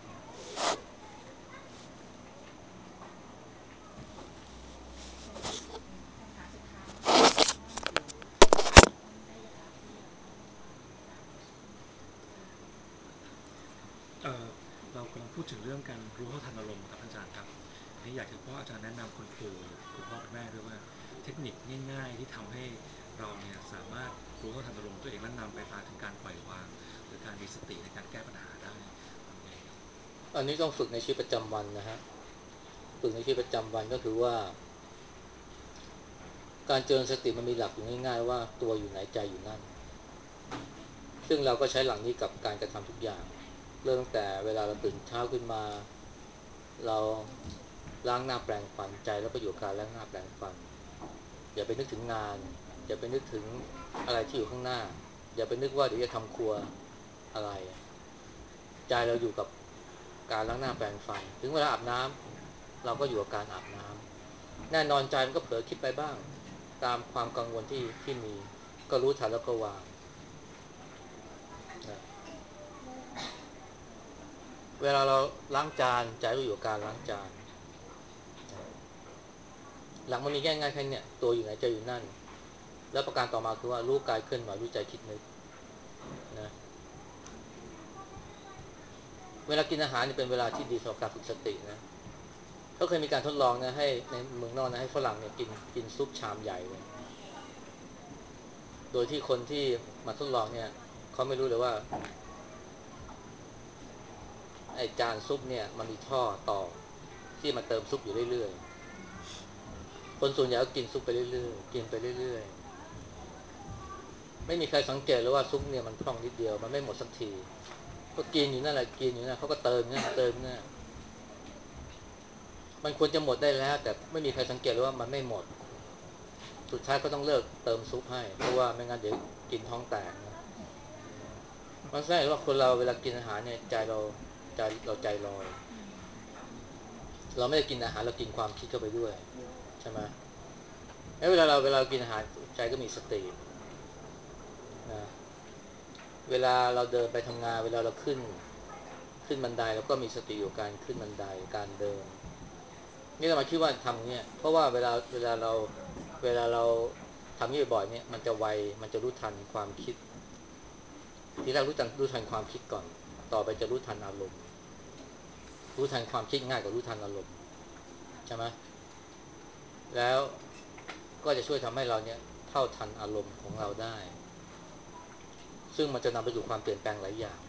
คำถามสุดท้ายว่าเดี๋ยวต้องได้กราบเรียนอาจารย์เรากำลังพูดถึงเรื่องการรู้เท่าทันอารมณ์ครับอาจารย์ครับนี่อยากจะขออาจารย์แนะนำคุณครูหรือคุณพ่อคุณแม่ด้วยว่าเทคนิคง่ายๆที่ทำให้เราเนี่ยสามารถรู้เท่าทันอารมณ์ตัวเองและนำไปพาถึงการปล่อยวางหรือการมีสติในการแก้ปัญหาได้ทำไงครับอันนี้ต้องฝึกในชีวิตประจำวันนะฮะฝึกในชีวิตประจำวันก็คือว่าการเจริญสติมันมีหลักอยู่ง่ายๆว่าตัวอยู่ไหนใจอยู่นั่นซึ่งเราก็ใช้หลักนี้กับการกระทำทุกอย่างเริ่มตั้งแต่เวลาเราตื่นเช้าขึ้นมาเราล้างหน้าแปรงฟันใจแล้วก็อยู่กับการล้างหน้าแปรงฟันอย่าไปนึกถึงงานอย่าไปนึกถึงอะไรที่อยู่ข้างหน้าอย่าไปนึกว่าเดี๋ยวจะทำครัวอะไรใจเราอยู่กับการล้างหน้าแปรงฟันถึงเวลาอาบน้ำเราก็อยู่กับการอาบน้ำแน่นอนใจมันก็เผลอคิดไปบ้างตามความกังวลที่มีก็รู้ทันแล้วก็วางนะเวลาเราล้างจานใจก็อยู่กับการล้างจานนะหลังมันมีง่ายๆแค่นี้ตัวอยู่ไหนใจอยู่นั่นแล้วประการต่อมาคือว่ารู้กายเคลื่อนไหวรู้ใจคิดนึกนะเวลากินอาหารนี่เป็นเวลาที่ดีสำหรับการฝึกสตินะเขาเคยมีการทดลองนะให้ในเมืองนอกนะให้ฝรั่งเนี่ยกินซุปชามใหญ่เลยโดยที่คนที่มาทดลองเนี่ยเขาไม่รู้เลยว่าไอ้จานซุปเนี่ยมันมีท่อต่อที่มาเติมซุปอยู่เรื่อยๆคนส่วนใหญ่ก็กินซุปไปเรื่อยๆกินไปเรื่อยๆไม่มีใครสังเกตเลยว่าซุปเนี่ยมันพร่องนิดเดียวมันไม่หมดสักทีก็กินอยู่นั่นแหละกินอยู่นั่นเขาก็เติมเนี่ยเติมเนี่ยมันควรจะหมดได้แล้วแต่ไม่มีใครสังเกตเลยว่ามันไม่หมดสุดท้ายก็ต้องเลิกเติมซุปให้เพราะว่าไม่งั้นเดี๋ยวกินท้องแตกนะมันแสดงว่าคนเราเวลากินอาหารเนี่ยใจเราใจลอยเราไม่ได้กินอาหารเรากินความคิดเข้าไปด้วยใช่ไหมเวลากินอาหารใจก็มีสตินะเวลาเราเดินไปทำงานเวลาเราขึ้นบันไดเราก็มีสติอยู่การขึ้นบันไดการเดินนี่เรามาคิดว่าทำเนี่ยเพราะว่าเวลาเราทำนี่บ่อยๆเนี่ยมันจะไวมันจะรู้ทันความคิดทีแรกรู้ทันความคิดก่อนต่อไปจะรู้ทันอารมณ์รู้ทันความคิดง่ายกว่ารู้ทันอารมณ์ใช่ไหมแล้วก็จะช่วยทำให้เราเนี่ยเท่าทันอารมณ์ของเราได้ซึ่งมันจะนำไปสู่ความเปลี่ยนแปลงหลายอย่าง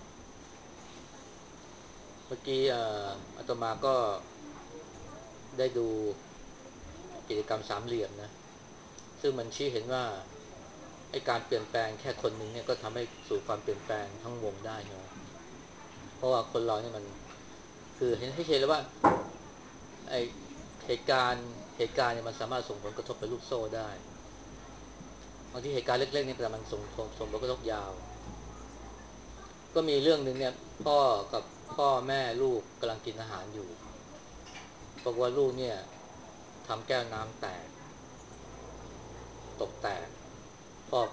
เมื่อกี้อาตมาก็ได้ดูกิจกรรมสามเหลี่ยมนะซึ่งมันชี้เห็นว่าไอ้การเปลี่ยนแปลงแค่คนหนึ่งเนี่ยก็ทำให้สู่ความเปลี่ยนแปลงทั้งวงได้ใช่ไหมเพราะว่าคนเราเนี่ยมันคือเห็นให้เห็นเลยว่าไอ้เหตุการณ์เนี่ยมันสามารถส่งผลกระทบไปลูกโซ่ได้บางทีเหตุการณ์เล็กๆนี่แต่มันส่งผลกระทบยาวก็มีเรื่องหนึ่งเนี่ยพ่อกับพ่อแม่ลูกกำลังกินอาหารอยู่บอกว่าลูกเนี่ยทำแก้วน้ำแตกตกแตกพ่อ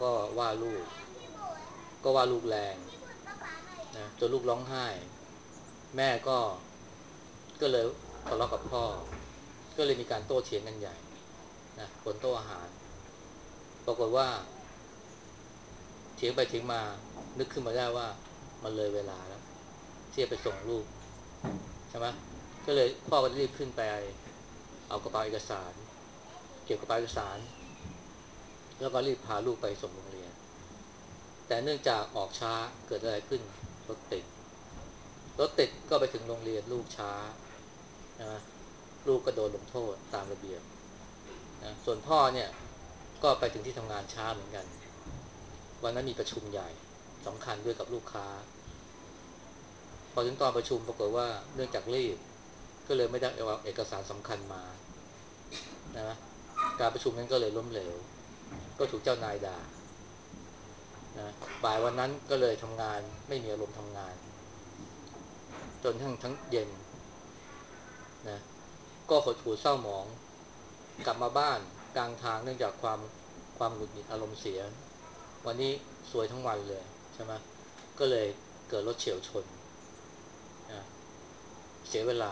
ก็ว่าลูกแรงนะจนลูกร้องไห้แม่ก็เลยทะเลาะกับพ่อก็เลยมีการโต้เถียงกันใหญ่นะบนโต๊ะอาหารปรากฏว่าเถียงไปเถียงมานึกขึ้นมาได้ว่ามันเลยเวลาแล้วที่จะไปส่งลูกใช่ไหมก็เลยพ่อก็รีบขึ้นไปเอากระเป๋าเอกสารเก็บกระเป๋าเอกสารแล้วก็รีบพาลูกไปส่งโรงเรียนแต่เนื่องจากออกช้าเกิดอะไรขึ้นรถติดรถติดก็ไปถึงโรงเรียนลูกช้านะลูกก็โดนลงโทษตามระเบียบนะส่วนพ่อเนี่ยก็ไปถึงที่ทำงานช้าเหมือนกันวันนั้นมีประชุมใหญ่สำคัญด้วยกับลูกค้าพอถึงตอนประชุมปรากฏว่าเนื่องจากรีบก็เลยไม่ได้เอาเอกสารสำคัญมานะการประชุมนั้นก็เลยล้มเหลวก็ถูกเจ้านายด่านะบ่ายวันนั้นก็เลยทำงานไม่มีอารมณ์ทำงานจนทั้งเย็นนะก็หดหู่เศร้าหมองกลับมาบ้านกลางทางเนื่องจากความหงุดหงิดอารมณ์เสียวันนี้ซวยทั้งวันเลยใช่ไหมก็เลยเกิดรถเฉี่ยวชนนะเสียเวลา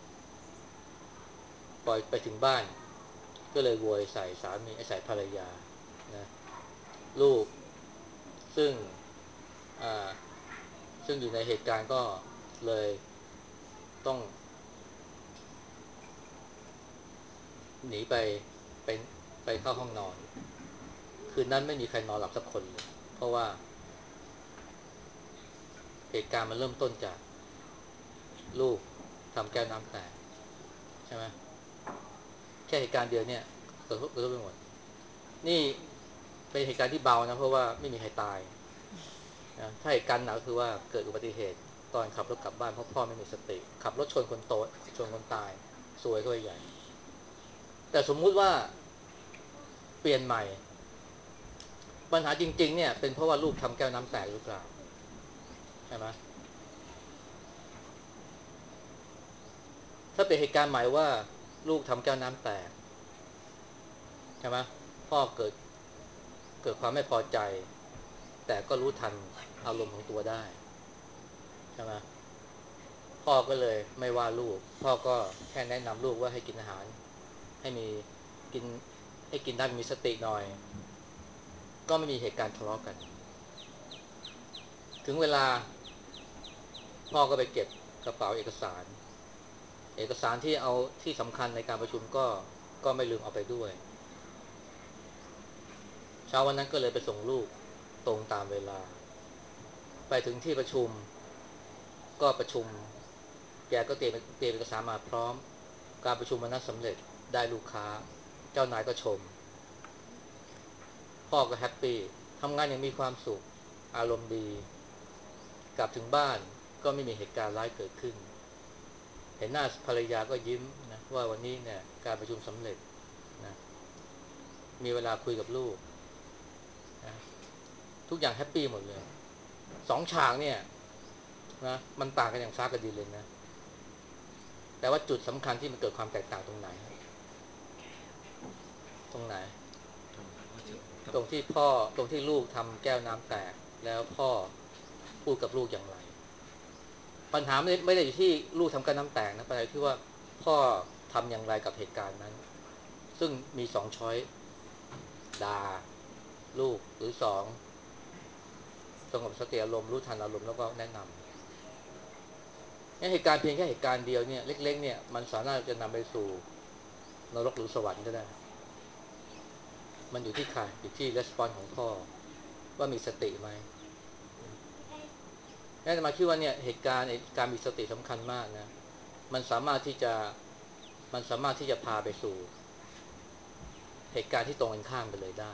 ปล่อยไปถึงบ้านก็เลยโวยใส่สามีใส่ภรรยานะลูกซึ่งอ่าซึ่งอยู่ในเหตุการณ์ก็เลยต้องหนีไปไปเข้าห้องนอนคืนนั้นไม่มีใครนอนหลับสักคนเลยเพราะว่าเหตุการณ์มันเริ่มต้นจากลูกทำแก้วน้ำแตกใช่ไหมแค่เหตุการณ์เดียวเนี่ยกระทบไปหมดนี่เป็นเหตุการณ์ที่เบานะเพราะว่าไม่มีใครตายนะถ้าเหตุการณ์หนักก็คือว่าเกิดอุบัติเหตุตอนขับรถกลับบ้านเพราะพ่อไม่มีสติขับรถชนคนโตชนคนตายซวยก็ใหญ่แต่สมมุติว่าเปลี่ยนใหม่ปัญหาจริงๆเนี่ยเป็นเพราะว่าลูกทำแก้วน้ำแตกหรือเปล่าใช่ไหมถ้าเป็นเหตุการณ์ใหม่ว่าลูกทำแก้วน้ำแตกใช่ไหมพ่อเกิดความไม่พอใจแต่ก็รู้ทันอารมณ์ของตัวได้ใช่ไหมพ่อก็เลยไม่ว่าลูกพ่อก็แค่แนะนำลูกว่าให้กินอาหารให้มีกินให้กินได้มีสติหน่อยก็ไม่มีเหตุการณ์ทะเลาะกันถึงเวลาพ่อก็ไปเก็บกระเป๋าเอกสารที่เอาที่สำคัญในการประชุมก็ไม่ลืมเอาไปด้วยเช้าวันนั้นก็เลยไปส่งลูกตรงตามเวลาไปถึงที่ประชุมก็ประชุมแกก็เตรียมเอกสารมาพร้อมการประชุมวันนั้นสำเร็จได้ลูกค้าเจ้านายก็ชมพ่อก็แฮปปี้ทำงานอย่างมีความสุขอารมณ์ดีกลับถึงบ้านก็ไม่มีเหตุการณ์ร้ายเกิดขึ้นเห็นหน้าภรรยาก็ยิ้มนะว่าวันนี้เนี่ยการประชุมสำเร็จนะมีเวลาคุยกับลูกนะทุกอย่างแฮปปี้หมดเลยสองฉากเนี่ยนะมันต่างกันอย่างฟ้ากับดินเลยนะแต่ว่าจุดสำคัญที่มันเกิดความแตกต่างตรงไหนตรงไหนตรงที่พ่อตรงที่ลูกทำแก้วน้ำแตกแล้วพ่อพูดกับลูกอย่างไรปัญหาไม่ได้อยู่ที่ลูกทำแก้วน้ำแตกนะปัญหาที่ว่าพ่อทำอย่างไรกับเหตุการณ์นั้นซึ่งมีสองช้อยด่าลูกหรือสองสงบสติอารมณ์รู้ทันอารมณ์แล้วก็แนะนำเหตุการณ์เพียงแค่เหตุการณ์เดียวเนี่ยเล็กๆเนี่ยมันสามารถจะนำไปสู่นรกหรือสวรรค์ก็ได้มันอยู่ที่ใครอยู่ที่รีสปอนส์ของพ่อว่ามีสติไหมนั่นจะมาคิดว่าเนี่ยเหตุการณ์การมีสติสำคัญมากนะมันสามารถที่จะพาไปสู่เหตุการณ์ที่ตรงกันข้ามไปเลยได้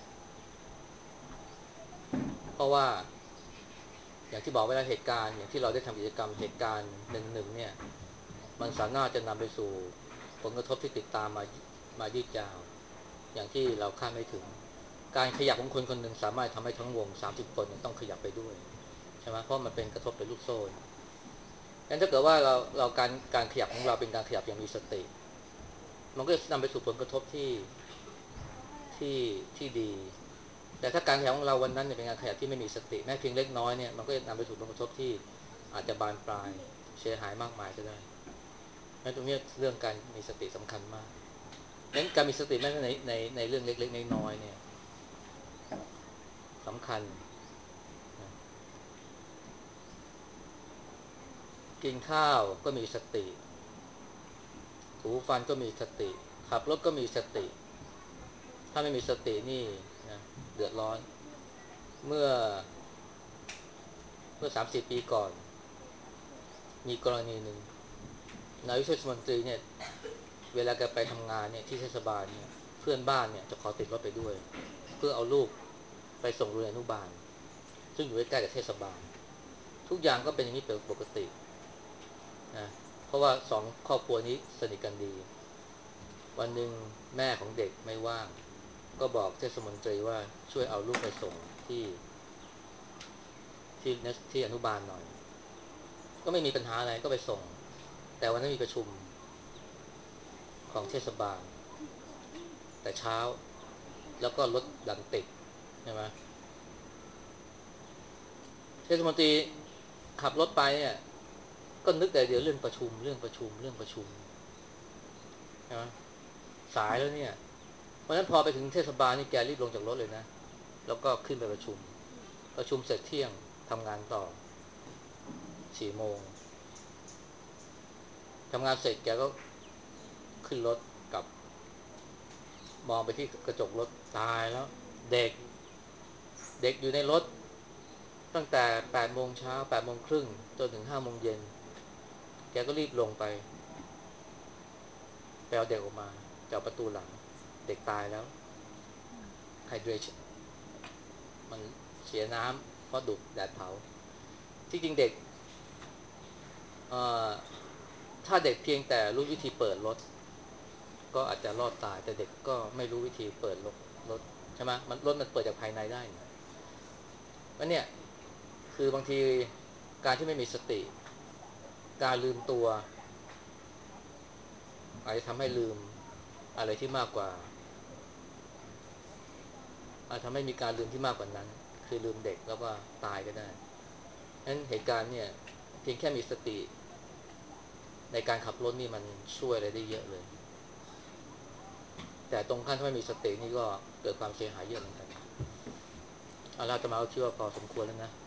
เพราะว่าอย่างที่บอกไว้แล้วเหตุการณ์อย่างที่เราได้ทำกิจกรรมเหตุการณ์หนึ่งเนี่ยมันสามารถจะนำไปสู่ผลกระทบที่ติดตามมายืดยาวอย่างที่เราคาดไม่ถึงการขยับของคนคนหนึ่งสามารถทำให้ทั้งวง30คนต้องขยับไปด้วยใช่ไหมเพราะมันเป็นกระทบเป็นลูกโซ่งั้นถ้าเกิดว่าเราการขยับของเราเป็นการขยับอย่างมีสติมันก็จะนำไปสู่ผลกระทบที่ดีแต่ถ้าการขยับของเราวันนั้นเนี่ยเป็นการขยับที่ไม่มีสติแม้เพียงเล็กน้อยเนี่ยมันก็จะนำไปสู่ผลกระทบที่อาจจะบานปลายเสียหายมากมายก็ได้งั้นตรงนี้เรื่องการมีสติสำคัญมากงั้นการมีสติแม้ในเรื่องเล็กๆน้อยๆเนี่ยสำคัญนะกินข้าวก็มีสติถูฟันก็มีสติขับรถก็มีสติถ้าไม่มีสตินี่นะเดือดร้อนเมื่อ30 ปีก่อนมีกรณีหนึ่งนายกเทศมนตรีเนี่ยเวลาแกไปทำงานเนี่ยที่เทศบาลเนี่ยเพื่อนบ้านเนี่ยจะขอติดรถไปด้วยเพื่อเอาลูกไปส่งโรงเรียนอนุบาลซึ่งอยู่ใกล้ๆกับเทศบาลทุกอย่างก็เป็นอย่างนี้ปกตินะเพราะว่าสองครอบครัวนี้สนิทกันดีวันหนึ่งแม่ของเด็กไม่ว่างก็บอกเทศมนตรีว่าช่วยเอาลูกไปส่งที่อนุบาลหน่อยก็ไม่มีปัญหาอะไรก็ไปส่งแต่วันนั้นมีประชุมของเทศบาลแต่เช้าแล้วก็รถดันติดใช่ไหมเทศมนตรีขับรถไปเนี่ยก็นึกแต่เดี๋ยวเรื่องประชุมใช่ไหมสายแล้วเนี่ยเพราะฉะนั้นพอไปถึงเทศบาลนี่แกรีบลงจากรถเลยนะแล้วก็ขึ้นไปประชุมเสร็จเที่ยงทำงานต่อ4 โมงทำงานเสร็จแกก็ขึ้นรถกลับมองไปที่กระจกรถตายแล้วเด็กอยู่ในรถตั้งแต่8 โมงเช้า8 โมงครึ่งจนถึง5 โมงเย็นแกก็รีบลงไปเอาเด็กออกมาจากประตูหลังเด็กตายแล้วไฮเดรชั่นมันเสียน้ำเพราะดูดแดดเผาที่จริงเด็กเอ่อถ้าเด็กเพียงแต่รู้วิธีเปิดรถก็อาจจะรอดตายแต่เด็กก็ไม่รู้วิธีเปิดรถใช่ไหมรถมันเปิดจากภายในได้แล้วเนี่ยคือบางทีการที่ไม่มีสติการลืมตัวอาจจะทำให้ลืมอะไรที่มากกว่าอาจทำให้มีการลืมที่มากกว่านั้นคือลืมเด็กแล้วก็ตายก็ได้งั้นเหตุการณ์เนี่ยเพียงแค่มีสติในการขับรถนี่มันช่วยอะไรได้เยอะเลยแต่ตรงขั้นถ้าไม่มีสตินี่ก็เกิดความเสียหายเยอะเหมือนกันเอาล่ะจะมาเอาคิดว่าพอสมควรแล้วนะ